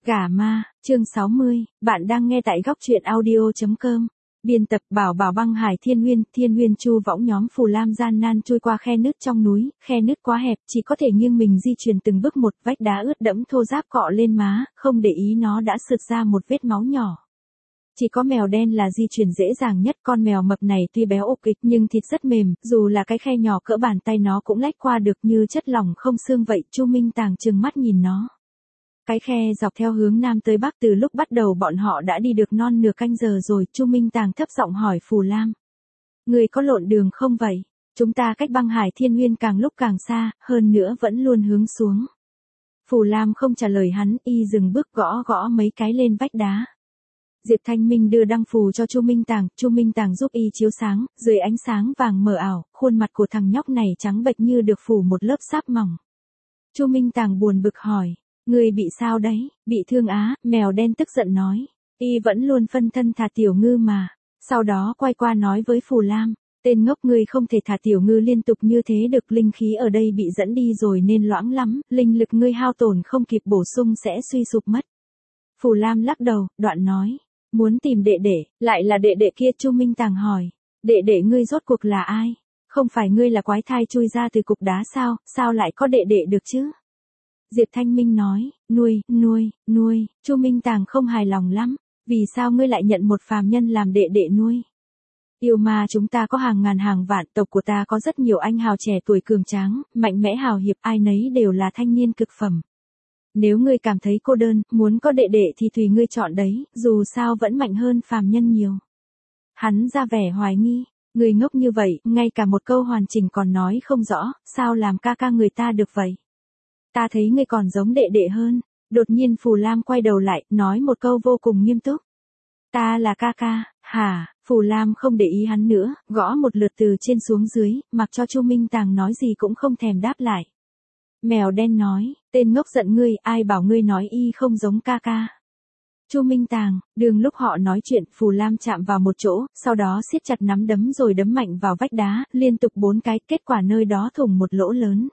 Gả ma, chương 60, bạn đang nghe tại góc truyện audio.com. Biên tập Bảo Bảo Băng Hải Thiên Nguyên Chu võng nhóm Phù Lam gian nan chui qua khe nứt trong núi, khe nứt quá hẹp, chỉ có thể nghiêng mình di chuyển từng bước một, vách đá ướt đẫm thô ráp cọ lên má, không để ý nó đã sượt ra một vết máu nhỏ. Chỉ có mèo đen là di chuyển dễ dàng nhất, con mèo mập này tuy béo ục kịch nhưng thịt rất mềm, dù là cái khe nhỏ cỡ bàn tay nó cũng lách qua được như chất lỏng không xương vậy. Chu Minh Tàng trừng mắt nhìn nó. Cái khe dọc theo hướng nam tới bắc, từ lúc bắt đầu bọn họ đã đi được non nửa canh giờ rồi. Chu Minh Tàng thấp giọng hỏi Phù Lam. Người có lộn đường không vậy? Chúng ta cách băng hải thiên nguyên càng lúc càng xa, hơn nữa vẫn luôn hướng xuống. Phù Lam không trả lời hắn, y dừng bước gõ gõ mấy cái lên vách đá. Diệp Thanh Minh đưa đăng phù cho Chu Minh Tàng giúp y chiếu sáng, dưới ánh sáng vàng mờ ảo, khuôn mặt của thằng nhóc này trắng bệch như được phủ một lớp sáp mỏng. Chu Minh Tàng buồn bực hỏi. Người bị sao đấy? Bị thương á, mèo đen tức giận nói. Y vẫn luôn phân thân thả tiểu ngư mà. Sau đó quay qua nói với Phù Lam. Tên ngốc, ngươi không thể thả tiểu ngư liên tục như thế được, linh khí ở đây bị dẫn đi rồi nên loãng lắm, linh lực ngươi hao tổn không kịp bổ sung sẽ suy sụp mất. Phù Lam lắc đầu, đoạn nói. Muốn tìm đệ đệ, lại là đệ đệ kia. Chu Minh Tàng hỏi. Đệ đệ ngươi rốt cuộc là ai? Không phải ngươi là quái thai chui ra từ cục đá sao, sao lại có đệ đệ được chứ? Diệp Thanh Minh nói, nuôi. Chu Minh Tàng không hài lòng lắm. Vì sao ngươi lại nhận một phàm nhân làm đệ đệ nuôi? Yêu ma chúng ta có hàng ngàn hàng vạn, tộc của ta có rất nhiều anh hào trẻ tuổi cường tráng, mạnh mẽ hào hiệp, ai nấy đều là thanh niên cực phẩm. Nếu ngươi cảm thấy cô đơn, muốn có đệ đệ thì tùy ngươi chọn đấy, dù sao vẫn mạnh hơn phàm nhân nhiều. Hắn ra vẻ hoài nghi, ngươi ngốc như vậy, ngay cả một câu hoàn chỉnh còn nói không rõ, sao làm ca ca người ta được vậy? Ta thấy ngươi còn giống đệ đệ hơn. Đột nhiên Phù Lam quay đầu lại, nói một câu vô cùng nghiêm túc. Ta là ca ca, hả? Phù Lam không để ý hắn nữa, gõ một lượt từ trên xuống dưới, mặc cho Chu Minh Tàng nói gì cũng không thèm đáp lại. Mèo đen nói, tên ngốc giận ngươi, ai bảo ngươi nói y không giống ca ca. Chu Minh Tàng, đường lúc họ nói chuyện, Phù Lam chạm vào một chỗ, sau đó siết chặt nắm đấm rồi đấm mạnh vào vách đá, liên tục 4 cái, kết quả nơi đó thủng một lỗ lớn.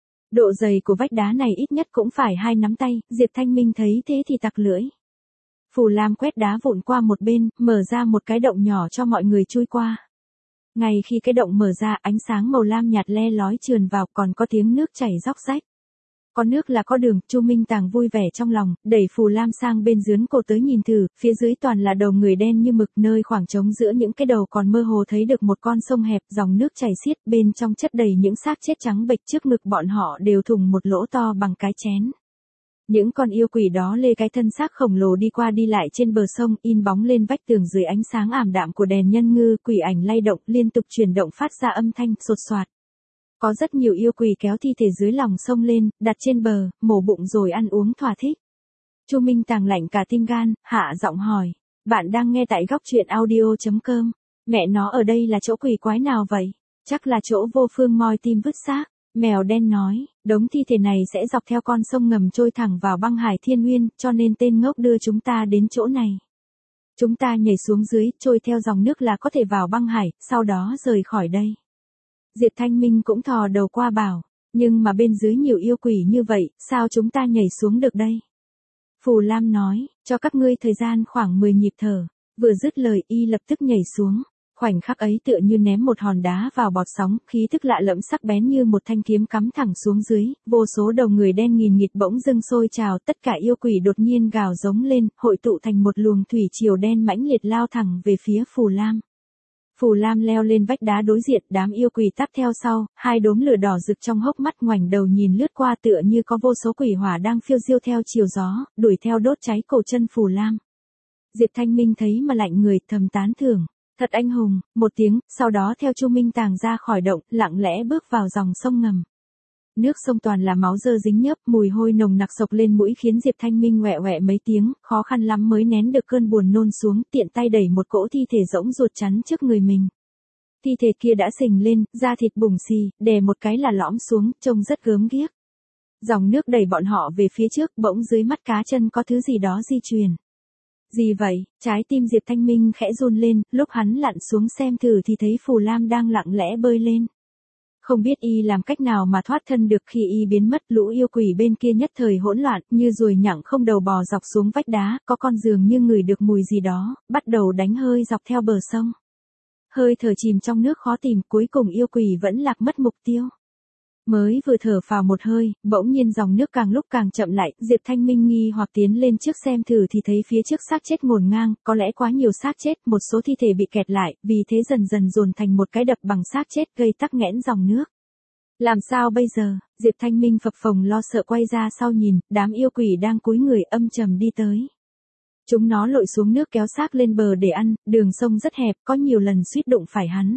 Độ dày của vách đá này ít nhất cũng phải 2 nắm tay, Diệp Thanh Minh thấy thế thì tặc lưỡi. Phù Lam quét đá vụn qua một bên, mở ra một cái động nhỏ cho mọi người chui qua. Ngay khi cái động mở ra, ánh sáng màu lam nhạt le lói trườn vào, còn có tiếng nước chảy róc rách. Có nước là có đường. Chu Minh Tàng vui vẻ trong lòng, đẩy Phù Lam sang bên dưới cổ tới nhìn thử, phía dưới toàn là đầu người đen như mực, nơi khoảng trống giữa những cái đầu còn mơ hồ thấy được một con sông hẹp, dòng nước chảy xiết, bên trong chất đầy những xác chết trắng bệch, trước ngực bọn họ đều thủng một lỗ to bằng cái chén. Những con yêu quỷ đó lê cái thân xác khổng lồ đi qua đi lại trên bờ sông, in bóng lên vách tường dưới ánh sáng ảm đạm của đèn nhân ngư, quỷ ảnh lay động, liên tục chuyển động phát ra âm thanh sột soạt. Có rất nhiều yêu quỷ kéo thi thể dưới lòng sông lên, đặt trên bờ, mổ bụng rồi ăn uống thỏa thích. Chu Minh Tàng lạnh cả tim gan, hạ giọng hỏi. Bạn đang nghe tại góc truyện audio.com. Mẹ nó, ở đây là chỗ quỷ quái nào vậy? Chắc là chỗ vô phương moi tim vứt xác. Mèo đen nói, đống thi thể này sẽ dọc theo con sông ngầm trôi thẳng vào băng hải thiên nguyên, cho nên tên ngốc đưa chúng ta đến chỗ này. Chúng ta nhảy xuống dưới, trôi theo dòng nước là có thể vào băng hải, sau đó rời khỏi đây. Diệp Thanh Minh cũng thò đầu qua bảo, nhưng mà bên dưới nhiều yêu quỷ như vậy, sao chúng ta nhảy xuống được đây? Phù Lam nói, cho các ngươi thời gian khoảng 10 nhịp thở. Vừa dứt lời y lập tức nhảy xuống. Khoảnh khắc ấy tựa như ném một hòn đá vào bọt sóng, khí tức lạ lẫm sắc bén như một thanh kiếm cắm thẳng xuống dưới, vô số đầu người đen nghìn nghịt bỗng dưng sôi trào, tất cả yêu quỷ đột nhiên gào giống lên, hội tụ thành một luồng thủy triều đen mãnh liệt lao thẳng về phía Phù Lam. Phù Lam leo lên vách đá đối diện, đám yêu quỷ táp theo sau, 2 đốm lửa đỏ rực trong hốc mắt, ngoảnh đầu nhìn lướt qua tựa như có vô số quỷ hỏa đang phiêu diêu theo chiều gió, đuổi theo đốt cháy cổ chân Phù Lam. Diệp Thanh Minh thấy mà lạnh người, thầm tán thưởng. Thật anh hùng, một tiếng, sau đó theo Chu Minh Tàng ra khỏi động, lặng lẽ bước vào dòng sông ngầm. Nước sông toàn là máu dơ dính nhớp, mùi hôi nồng nặc sộc lên mũi khiến Diệp Thanh Minh ngoẹ ngoẹ mấy tiếng, khó khăn lắm mới nén được cơn buồn nôn xuống, tiện tay đẩy một cỗ thi thể rỗng ruột chắn trước người mình. Thi thể kia đã sình lên, da thịt bùng xì, đè một cái là lõm xuống, trông rất gớm ghiếc. Dòng nước đẩy bọn họ về phía trước, bỗng dưới mắt cá chân có thứ gì đó di chuyển. Gì vậy? Trái tim Diệp Thanh Minh khẽ run lên, lúc hắn lặn xuống xem thử thì thấy Phù Lam đang lặng lẽ bơi lên. Không biết y làm cách nào mà thoát thân được, khi y biến mất lũ yêu quỷ bên kia nhất thời hỗn loạn, như ruồi nhặng không đầu bò dọc xuống vách đá, có con dường như ngửi được mùi gì đó, bắt đầu đánh hơi dọc theo bờ sông. Hơi thở chìm trong nước khó tìm, cuối cùng yêu quỷ vẫn lạc mất mục tiêu. Mới vừa thở phào một hơi, bỗng nhiên dòng nước càng lúc càng chậm lại, Diệp Thanh Minh nghi hoặc tiến lên trước xem thử thì thấy phía trước xác chết ngổn ngang, có lẽ quá nhiều xác chết, một số thi thể bị kẹt lại, vì thế dần dần dồn thành một cái đập bằng xác chết gây tắc nghẽn dòng nước. Làm sao bây giờ? Diệp Thanh Minh phập phồng lo sợ quay ra sau nhìn, đám yêu quỷ đang cúi người âm trầm đi tới. Chúng nó lội xuống nước kéo xác lên bờ để ăn, đường sông rất hẹp, có nhiều lần suýt đụng phải hắn.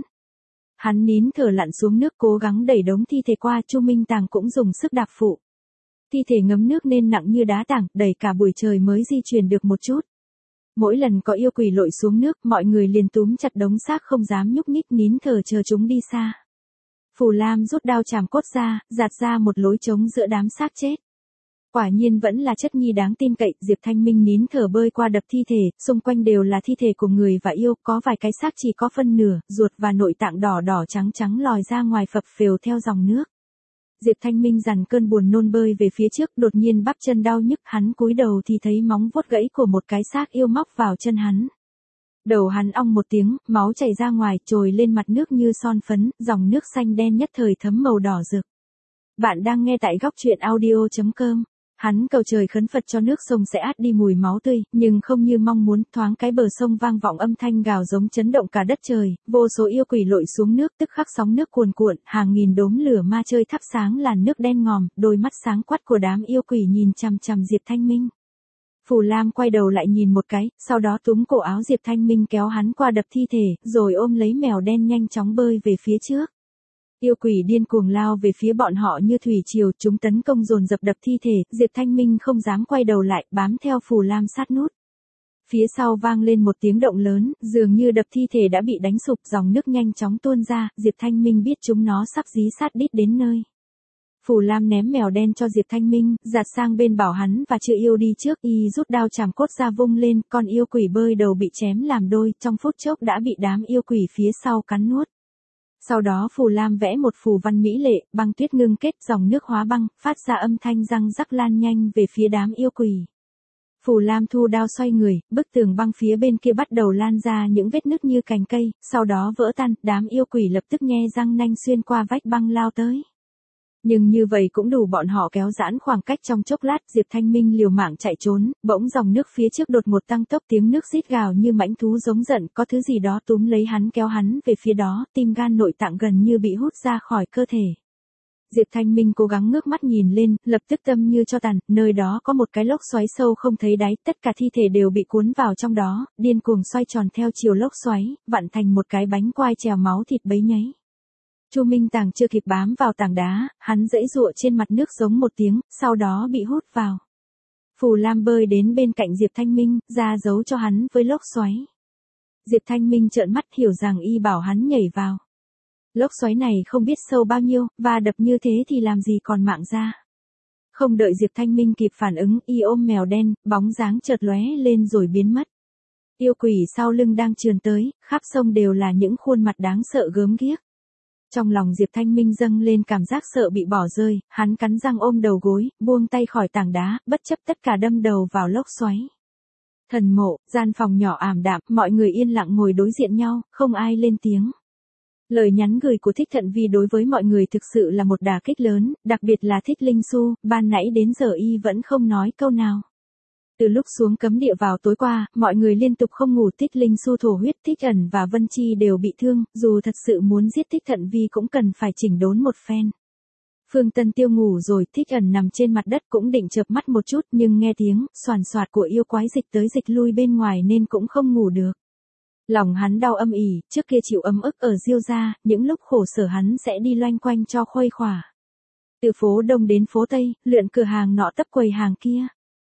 Hắn nín thở lặn xuống nước cố gắng đẩy đống thi thể qua, Chu Minh Tàng cũng dùng sức đạp phụ. Thi thể ngấm nước nên nặng như đá tảng, đẩy cả buổi trời mới di chuyển được một chút. Mỗi lần có yêu quỷ lội xuống nước, mọi người liền túm chặt đống xác không dám nhúc nhích, nín thở chờ chúng đi xa. Phù Lam rút đao chàm cốt ra, giạt ra một lối trống giữa đám xác chết. Quả nhiên vẫn là chất nhi đáng tin cậy, Diệp Thanh Minh nín thở bơi qua đập thi thể, xung quanh đều là thi thể của người và yêu, có vài cái xác chỉ có phân nửa, ruột và nội tạng đỏ đỏ trắng trắng lòi ra ngoài phập phều theo dòng nước. Diệp Thanh Minh dằn cơn buồn nôn bơi về phía trước, đột nhiên bắp chân đau nhức, hắn cúi đầu thì thấy móng vuốt gãy của một cái xác yêu móc vào chân hắn. Đầu hắn ong một tiếng, máu chảy ra ngoài, trồi lên mặt nước như son phấn, dòng nước xanh đen nhất thời thấm màu đỏ rực. Bạn đang nghe tại góc truyện audio.com. Hắn cầu trời khấn Phật cho nước sông sẽ át đi mùi máu tươi, nhưng không như mong muốn, thoáng cái bờ sông vang vọng âm thanh gào giống chấn động cả đất trời, vô số yêu quỷ lội xuống nước, tức khắc sóng nước cuồn cuộn, hàng nghìn đốm lửa ma chơi thắp sáng làn nước đen ngòm, đôi mắt sáng quắt của đám yêu quỷ nhìn chằm chằm Diệp Thanh Minh. Phù Lam quay đầu lại nhìn một cái, sau đó túm cổ áo Diệp Thanh Minh kéo hắn qua đập thi thể, rồi ôm lấy mèo đen nhanh chóng bơi về phía trước. Yêu quỷ điên cuồng lao về phía bọn họ như thủy triều, chúng tấn công dồn dập đập thi thể, Diệp Thanh Minh không dám quay đầu lại, bám theo Phù Lam sát nút. Phía sau vang lên một tiếng động lớn, dường như đập thi thể đã bị đánh sụp, dòng nước nhanh chóng tuôn ra, Diệp Thanh Minh biết chúng nó sắp dí sát đít đến nơi. Phù Lam ném mèo đen cho Diệp Thanh Minh, giạt sang bên bảo hắn và Trư Yêu đi trước, y rút đao chàm cốt ra vung lên, con yêu quỷ bơi đầu bị chém làm đôi, trong phút chốc đã bị đám yêu quỷ phía sau cắn nuốt. Sau đó Phù Lam vẽ một phù văn mỹ lệ, băng tuyết ngưng kết, dòng nước hóa băng, phát ra âm thanh răng rắc lan nhanh về phía đám yêu quỷ. Phù Lam thu đao xoay người, bức tường băng phía bên kia bắt đầu lan ra những vết nứt như cành cây, sau đó vỡ tan, đám yêu quỷ lập tức nhe răng nanh xuyên qua vách băng lao tới. Nhưng như vậy cũng đủ bọn họ kéo giãn khoảng cách trong chốc lát, Diệp Thanh Minh liều mạng chạy trốn, bỗng dòng nước phía trước đột một tăng tốc, tiếng nước rít gào như mãnh thú giống giận, có thứ gì đó túm lấy hắn kéo hắn về phía đó, tim gan nội tạng gần như bị hút ra khỏi cơ thể. Diệp Thanh Minh cố gắng ngước mắt nhìn lên, lập tức tâm như cho tàn, nơi đó có một cái lốc xoáy sâu không thấy đáy, tất cả thi thể đều bị cuốn vào trong đó, điên cuồng xoay tròn theo chiều lốc xoáy, vặn thành một cái bánh quai trèo máu thịt bấy nhấy. Chu Minh Tàng chưa kịp bám vào tảng đá, hắn giãy giụa trên mặt nước giống một tiếng, sau đó bị hút vào. Phù Lam bơi đến bên cạnh Diệp Thanh Minh, ra dấu cho hắn với lốc xoáy. Diệp Thanh Minh trợn mắt hiểu rằng y bảo hắn nhảy vào. Lốc xoáy này không biết sâu bao nhiêu, và đập như thế thì làm gì còn mạng ra. Không đợi Diệp Thanh Minh kịp phản ứng, y ôm mèo đen, bóng dáng chợt lóe lên rồi biến mất. Yêu quỷ sau lưng đang trườn tới, khắp sông đều là những khuôn mặt đáng sợ gớm ghiếc. Trong lòng Diệp Thanh Minh dâng lên cảm giác sợ bị bỏ rơi, hắn cắn răng ôm đầu gối, buông tay khỏi tảng đá, bất chấp tất cả đâm đầu vào lốc xoáy. Thần mộ, gian phòng nhỏ ảm đạm, mọi người yên lặng ngồi đối diện nhau, không ai lên tiếng. Lời nhắn gửi của Thích Thận Vi đối với mọi người thực sự là một đả kích lớn, đặc biệt là Thích Linh Xu, ban nãy đến giờ y vẫn không nói câu nào. Từ lúc xuống cấm địa vào tối qua, mọi người liên tục không ngủ, Thích Linh Xu thổ huyết, Thích Ẩn và Vân Chi đều bị thương, dù thật sự muốn giết Thích Thận Vi cũng cần phải chỉnh đốn một phen. Phương Tân Tiêu ngủ rồi, Thích Ẩn nằm trên mặt đất cũng định chợp mắt một chút, nhưng nghe tiếng xoàn xoạt của yêu quái dịch tới dịch lui bên ngoài nên cũng không ngủ được. Lòng hắn đau âm ỉ, trước kia chịu ấm ức ở Diêu gia, những lúc khổ sở hắn sẽ đi loanh quanh cho khuây khỏa. Từ phố Đông đến phố Tây, lượn cửa hàng nọ tấp quầy hàng kia.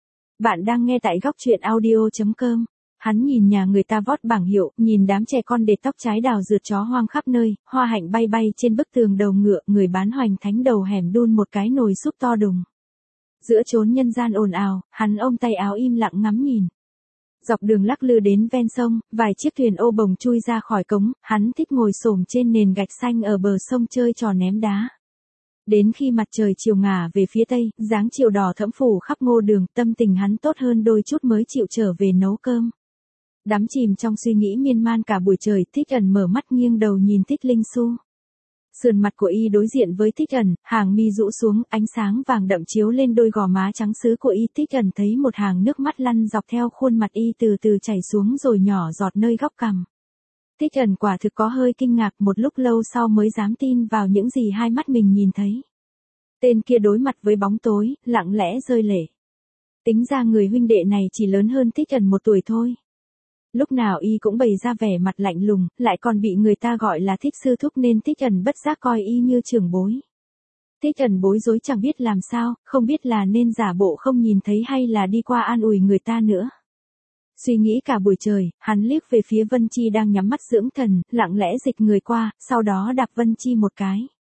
Bạn đang nghe tại góc truyện audio.com. Hắn nhìn nhà người ta vót bảng hiệu, nhìn đám trẻ con để tóc trái đào rượt chó hoang khắp nơi, hoa hạnh bay bay trên bức tường đầu ngựa, người bán hoành thánh đầu hẻm đun một cái nồi súp to đùng. Giữa chốn nhân gian ồn ào, hắn ôm tay áo im lặng ngắm nhìn. Dọc đường lắc lư đến ven sông, vài chiếc thuyền ô bồng chui ra khỏi cống, hắn thích ngồi xổm trên nền gạch xanh ở bờ sông chơi trò ném đá. Đến khi mặt trời chiều ngả về phía tây, dáng chiều đỏ thẫm phủ khắp ngô đường, tâm tình hắn tốt hơn đôi chút mới chịu trở về nấu cơm. Đắm chìm trong suy nghĩ miên man cả buổi trời, Thích Ẩn mở mắt nghiêng đầu nhìn Thích Linh Xu. Sườn mặt của y đối diện với Thích Ẩn, hàng mi rũ xuống, ánh sáng vàng đậm chiếu lên đôi gò má trắng sứ của y. Thích Ẩn thấy một hàng nước mắt lăn dọc theo khuôn mặt y từ từ chảy xuống rồi nhỏ giọt nơi góc cằm. Thích Ẩn quả thực có hơi kinh ngạc, một lúc lâu sau mới dám tin vào những gì hai mắt mình nhìn thấy. Tên kia đối mặt với bóng tối, lặng lẽ rơi lệ. Tính ra người huynh đệ này chỉ lớn hơn Thích Ẩn 1 tuổi thôi. Lúc nào y cũng bày ra vẻ mặt lạnh lùng, lại còn bị người ta gọi là Thích sư thúc nên Thích Ẩn bất giác coi y như trưởng bối. Thích Ẩn bối rối chẳng biết làm sao, không biết là nên giả bộ không nhìn thấy hay là đi qua an ủi người ta nữa. Suy nghĩ cả buổi trời, hắn liếc về phía Vân Chi đang nhắm mắt dưỡng thần, lặng lẽ dịch người qua, sau đó đạp Vân Chi một cái.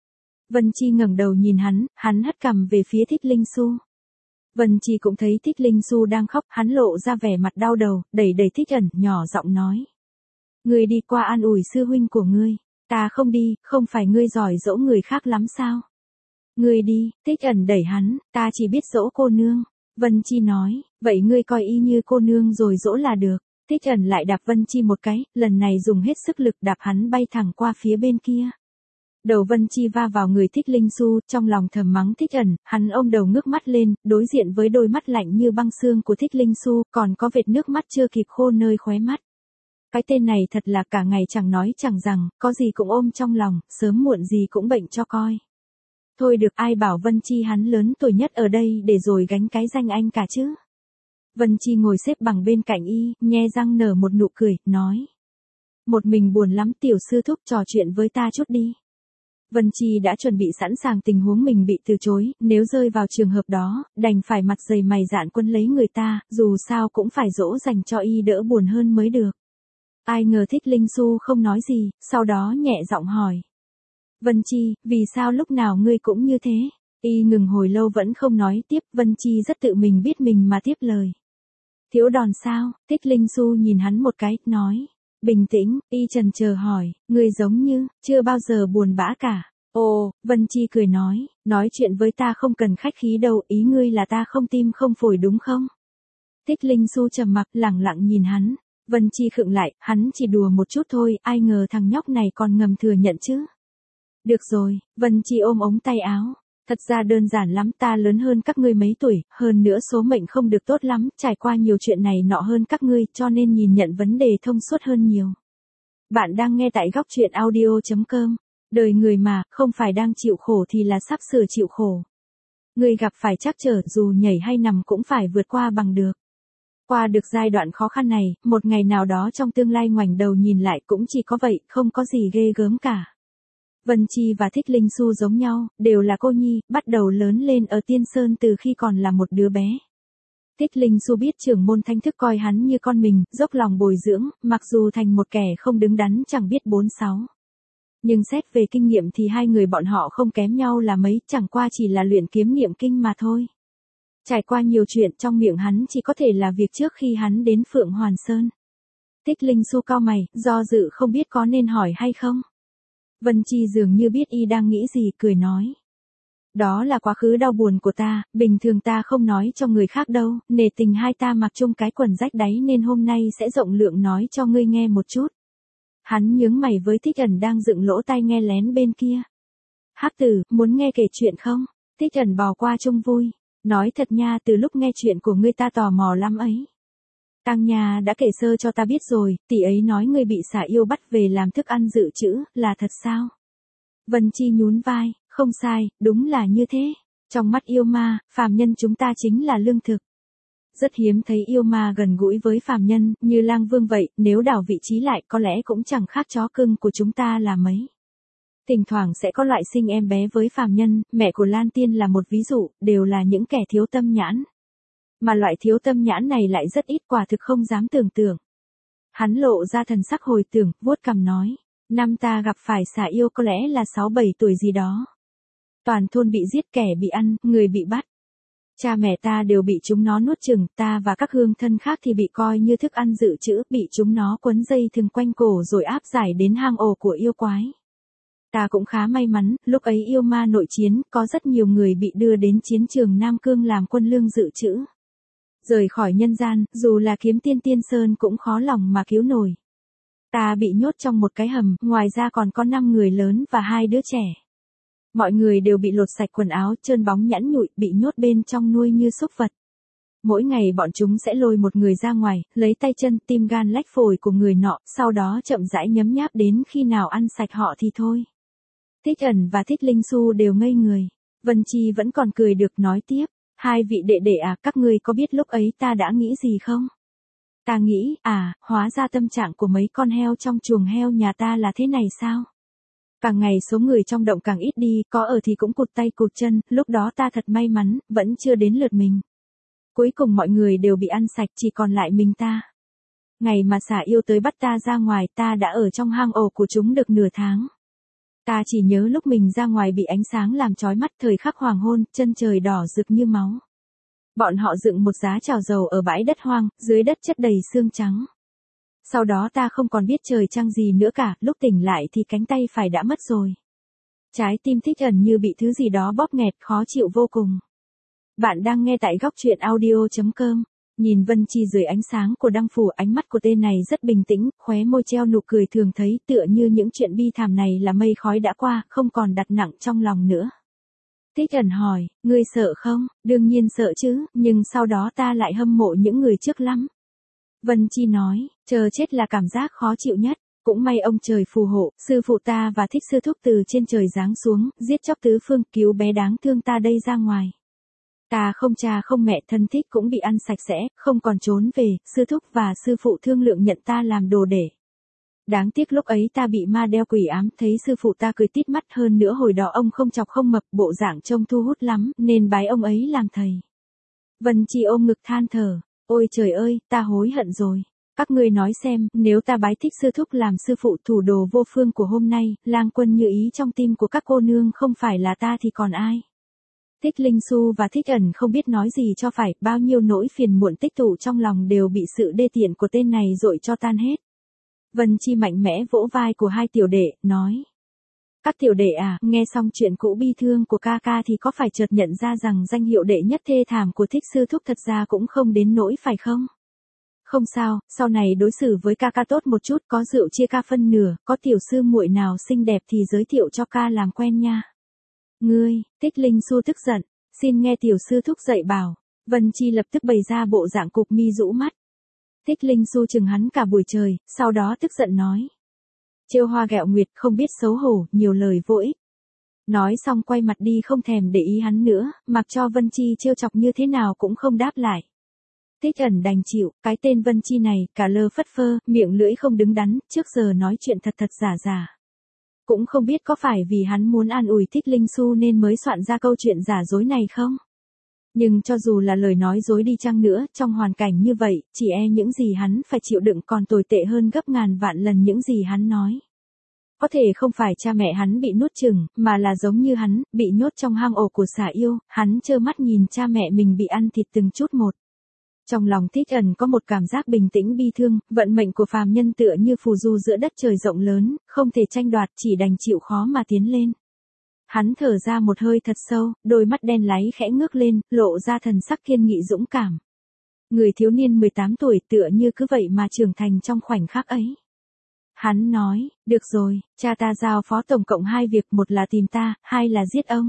Vân Chi ngẩng đầu nhìn hắn hất cằm về phía Thích Linh Xu. Vân Chi cũng thấy Thích Linh Xu đang khóc, hắn lộ ra vẻ mặt đau đầu, đẩy Thích Ẩn, nhỏ giọng nói. Ngươi đi qua an ủi sư huynh của ngươi, ta không đi, không phải ngươi giỏi dỗ người khác lắm sao? Ngươi đi, Thích Ẩn đẩy hắn, ta chỉ biết dỗ cô nương. Vân Chi nói, vậy ngươi coi y như cô nương rồi dỗ là được. Thích Ẩn lại đạp Vân Chi một cái, lần này dùng hết sức lực đạp hắn bay thẳng qua phía bên kia. Đầu Vân Chi va vào người Thích Linh Xu, trong lòng thầm mắng Thích Ẩn, hắn ôm đầu ngước mắt lên, đối diện với đôi mắt lạnh như băng xương của Thích Linh Xu, còn có vệt nước mắt chưa kịp khô nơi khóe mắt. Cái tên này thật là cả ngày chẳng nói chẳng rằng, có gì cũng ôm trong lòng, sớm muộn gì cũng bệnh cho coi. Thôi được, ai bảo Vân Chi hắn lớn tuổi nhất ở đây để rồi gánh cái danh anh cả chứ. Vân Chi ngồi xếp bằng bên cạnh y, nhe răng nở một nụ cười, nói. Một mình buồn lắm, tiểu sư thúc, trò chuyện với ta chút đi. Vân Chi đã chuẩn bị sẵn sàng tình huống mình bị từ chối, nếu rơi vào trường hợp đó, đành phải mặt dày mày dạn quân lấy người ta, dù sao cũng phải dỗ dành cho y đỡ buồn hơn mới được. Ai ngờ Thích Linh Xu không nói gì, sau đó nhẹ giọng hỏi. Vân Chi, vì sao lúc nào ngươi cũng như thế? Y ngừng hồi lâu vẫn không nói tiếp, Vân Chi rất tự mình biết mình mà tiếp lời. Thiếu đòn sao? Thích Linh Xu nhìn hắn một cái, nói. Bình tĩnh, y chần chờ hỏi, ngươi giống như, chưa bao giờ buồn bã cả. Ồ, Vân Chi cười nói chuyện với ta không cần khách khí đâu, ý ngươi là ta không tim không phổi đúng không? Thích Linh Xu trầm mặc, lẳng lặng nhìn hắn. Vân Chi khựng lại, hắn chỉ đùa một chút thôi, ai ngờ thằng nhóc này còn ngầm thừa nhận chứ. Được rồi, Vân Chi ôm ống tay áo. Thật ra đơn giản lắm, ta lớn hơn các ngươi mấy tuổi, hơn nữa số mệnh không được tốt lắm, trải qua nhiều chuyện này nọ hơn các ngươi, cho nên nhìn nhận vấn đề thông suốt hơn nhiều. Bạn đang nghe tại góc truyện audio.com. Đời người mà, không phải đang chịu khổ thì là sắp sửa chịu khổ. Ngươi gặp phải trắc trở, dù nhảy hay nằm cũng phải vượt qua bằng được. Qua được giai đoạn khó khăn này, một ngày nào đó trong tương lai ngoảnh đầu nhìn lại cũng chỉ có vậy, không có gì ghê gớm cả. Vân Chi và Thích Linh Xu giống nhau, đều là cô nhi, bắt đầu lớn lên ở Tiên Sơn từ khi còn là một đứa bé. Thích Linh Xu biết trưởng môn Thanh Thức coi hắn như con mình, dốc lòng bồi dưỡng, mặc dù thành một kẻ không đứng đắn chẳng biết 4-6. Nhưng xét về kinh nghiệm thì hai người bọn họ không kém nhau là mấy, chẳng qua chỉ là luyện kiếm niệm kinh mà thôi. Trải qua nhiều chuyện, trong miệng hắn chỉ có thể là việc trước khi hắn đến Phượng Hoàn Sơn. Thích Linh Xu cau mày, do dự không biết có nên hỏi hay không. Vân Chi dường như biết y đang nghĩ gì, cười nói. Đó là quá khứ đau buồn của ta, bình thường ta không nói cho người khác đâu, nể tình hai ta mặc chung cái quần rách đáy nên hôm nay sẽ rộng lượng nói cho ngươi nghe một chút. Hắn nhướng mày với Thích Ẩn đang dựng lỗ tai nghe lén bên kia. Hắc tử, muốn nghe kể chuyện không? Thích Ẩn bò qua trông vui. Nói thật nha, từ lúc nghe chuyện của ngươi ta tò mò lắm ấy. Tăng Nha đã kể sơ cho ta biết rồi, tỷ ấy nói ngươi bị xà yêu bắt về làm thức ăn dự trữ, là thật sao? Vân Chi nhún vai, không sai, đúng là như thế. Trong mắt yêu ma, phàm nhân chúng ta chính là lương thực. Rất hiếm thấy yêu ma gần gũi với phàm nhân, như Lang Vương vậy, nếu đảo vị trí lại có lẽ cũng chẳng khác chó cưng của chúng ta là mấy. Thỉnh thoảng sẽ có loại sinh em bé với phàm nhân, mẹ của Lan Tiên là một ví dụ, đều là những kẻ thiếu tâm nhãn. Mà loại thiếu tâm nhãn này lại rất ít, quả thực không dám tưởng tượng. Hắn lộ ra thần sắc hồi tưởng, vuốt cằm nói. Năm ta gặp phải xà yêu có lẽ là 6-7 tuổi gì đó. Toàn thôn bị giết, kẻ bị ăn, người bị bắt. Cha mẹ ta đều bị chúng nó nuốt chửng, ta và các hương thân khác thì bị coi như thức ăn dự trữ, bị chúng nó quấn dây thừng quanh cổ rồi áp giải đến hang ổ của yêu quái. Ta cũng khá may mắn, lúc ấy yêu ma nội chiến, có rất nhiều người bị đưa đến chiến trường Nam Cương làm quân lương dự trữ. Rời khỏi nhân gian, dù là kiếm tiên Tiên Sơn cũng khó lòng mà cứu nổi. Ta bị nhốt trong một cái hầm, ngoài ra còn có 5 người lớn và 2 đứa trẻ. Mọi người đều bị lột sạch quần áo, trơn bóng nhẵn nhụi, bị nhốt bên trong nuôi như súc vật. Mỗi ngày bọn chúng sẽ lôi một người ra ngoài, lấy tay chân, tim gan lách phổi của người nọ, sau đó chậm rãi nhấm nháp đến khi nào ăn sạch họ thì thôi. Thích Ẩn và Thích Linh Xu đều ngây người. Vân Chi vẫn còn cười được nói tiếp. 2 vị đệ đệ à, các ngươi có biết lúc ấy ta đã nghĩ gì không? Ta nghĩ, hóa ra tâm trạng của mấy con heo trong chuồng heo nhà ta là thế này sao? Càng ngày số người trong động càng ít đi, có ở thì cũng cụt tay cụt chân, lúc đó ta thật may mắn, vẫn chưa đến lượt mình. Cuối cùng mọi người đều bị ăn sạch, chỉ còn lại mình ta. Ngày mà xà yêu tới bắt ta ra ngoài, ta đã ở trong hang ổ của chúng được nửa tháng. Ta chỉ nhớ lúc mình ra ngoài bị ánh sáng làm chói mắt, thời khắc hoàng hôn, chân trời đỏ rực như máu. Bọn họ dựng một giá chảo dầu ở bãi đất hoang, dưới đất chất đầy xương trắng. Sau đó ta không còn biết trời trăng gì nữa cả, lúc tỉnh lại thì cánh tay phải đã mất rồi. Trái tim Thích Ẩn như bị thứ gì đó bóp nghẹt, khó chịu vô cùng. Bạn đang nghe tại góc truyện audio.com. Nhìn Vân Chi dưới ánh sáng của đăng phủ, ánh mắt của tên này rất bình tĩnh, khóe môi treo nụ cười thường thấy, tựa như những chuyện bi thảm này là mây khói đã qua, không còn đặt nặng trong lòng nữa. Thích Ẩn hỏi, ngươi sợ không? Đương nhiên sợ chứ, nhưng sau đó ta lại hâm mộ những người trước lắm. Vân Chi nói, chờ chết là cảm giác khó chịu nhất. Cũng may ông trời phù hộ, sư phụ ta và Thích sư thúc từ trên trời giáng xuống, giết chóc tứ phương, cứu bé đáng thương ta đây ra ngoài. Ta không cha không mẹ, thân thích cũng bị ăn sạch sẽ, không còn trốn về, sư thúc và sư phụ thương lượng nhận ta làm đồ để. Đáng tiếc lúc ấy ta bị ma đeo quỷ ám, thấy sư phụ ta cười tít mắt, hơn nữa hồi đó ông không chọc không mập, bộ dạng trông thu hút lắm, nên bái ông ấy làm thầy. Vân Chi ôm ngực than thở, ôi trời ơi, ta hối hận rồi. Các ngươi nói xem, nếu ta bái Thích sư thúc làm sư phụ, thủ đồ vô phương của hôm nay, lang quân như ý trong tim của các cô nương không phải là ta thì còn ai? Thích Linh Xu và Thích Ẩn không biết nói gì cho phải, bao nhiêu nỗi phiền muộn tích tụ trong lòng đều bị sự đê tiện của tên này dội cho tan hết. Vân Chi mạnh mẽ vỗ vai của 2 tiểu đệ, nói. Các tiểu đệ à, nghe xong chuyện cũ bi thương của ca ca thì có phải chợt nhận ra rằng danh hiệu đệ nhất thê thảm của Thích sư thúc thật ra cũng không đến nỗi phải không? Không sao, sau này đối xử với ca ca tốt một chút, có rượu chia ca phân nửa, có tiểu sư muội nào xinh đẹp thì giới thiệu cho ca làm quen nha. Ngươi, Thích Linh Xu tức giận, xin nghe tiểu sư thúc dạy bảo. Vân Chi lập tức bày ra bộ dạng cục mi rũ mắt. Thích Linh Xu chừng hắn cả buổi trời, sau đó tức giận nói. Trêu hoa ghẹo nguyệt, không biết xấu hổ, nhiều lời vô ích. Nói xong quay mặt đi, không thèm để ý hắn nữa, mặc cho Vân Chi trêu chọc như thế nào cũng không đáp lại. Thích Ẩn đành chịu, cái tên Vân Chi này, cả lơ phất phơ, miệng lưỡi không đứng đắn, trước giờ nói chuyện thật thật giả giả. Cũng không biết có phải vì hắn muốn an ủi Thích Linh Xu nên mới soạn ra câu chuyện giả dối này không? Nhưng cho dù là lời nói dối đi chăng nữa, trong hoàn cảnh như vậy, chỉ e những gì hắn phải chịu đựng còn tồi tệ hơn gấp ngàn vạn lần những gì hắn nói. Có thể không phải cha mẹ hắn bị nuốt chửng, mà là giống như hắn, bị nhốt trong hang ổ của xà yêu, hắn trơ mắt nhìn cha mẹ mình bị ăn thịt từng chút một. Trong lòng Thích Ẩn có một cảm giác bình tĩnh bi thương, vận mệnh của phàm nhân tựa như phù du giữa đất trời rộng lớn, không thể tranh đoạt, chỉ đành chịu khó mà tiến lên. Hắn thở ra một hơi thật sâu, đôi mắt đen láy khẽ ngước lên, lộ ra thần sắc kiên nghị dũng cảm. Người thiếu niên 18 tuổi tựa như cứ vậy mà trưởng thành trong khoảnh khắc ấy. Hắn nói, được rồi, cha ta giao phó tổng cộng 2 việc, một là tìm ta, 2 là giết ông.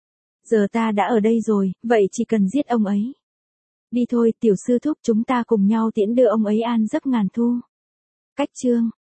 Giờ ta đã ở đây rồi, vậy chỉ cần giết ông ấy. Đi thôi, tiểu sư thúc, chúng ta cùng nhau tiễn đưa ông ấy an giấc ngàn thu. Cách chương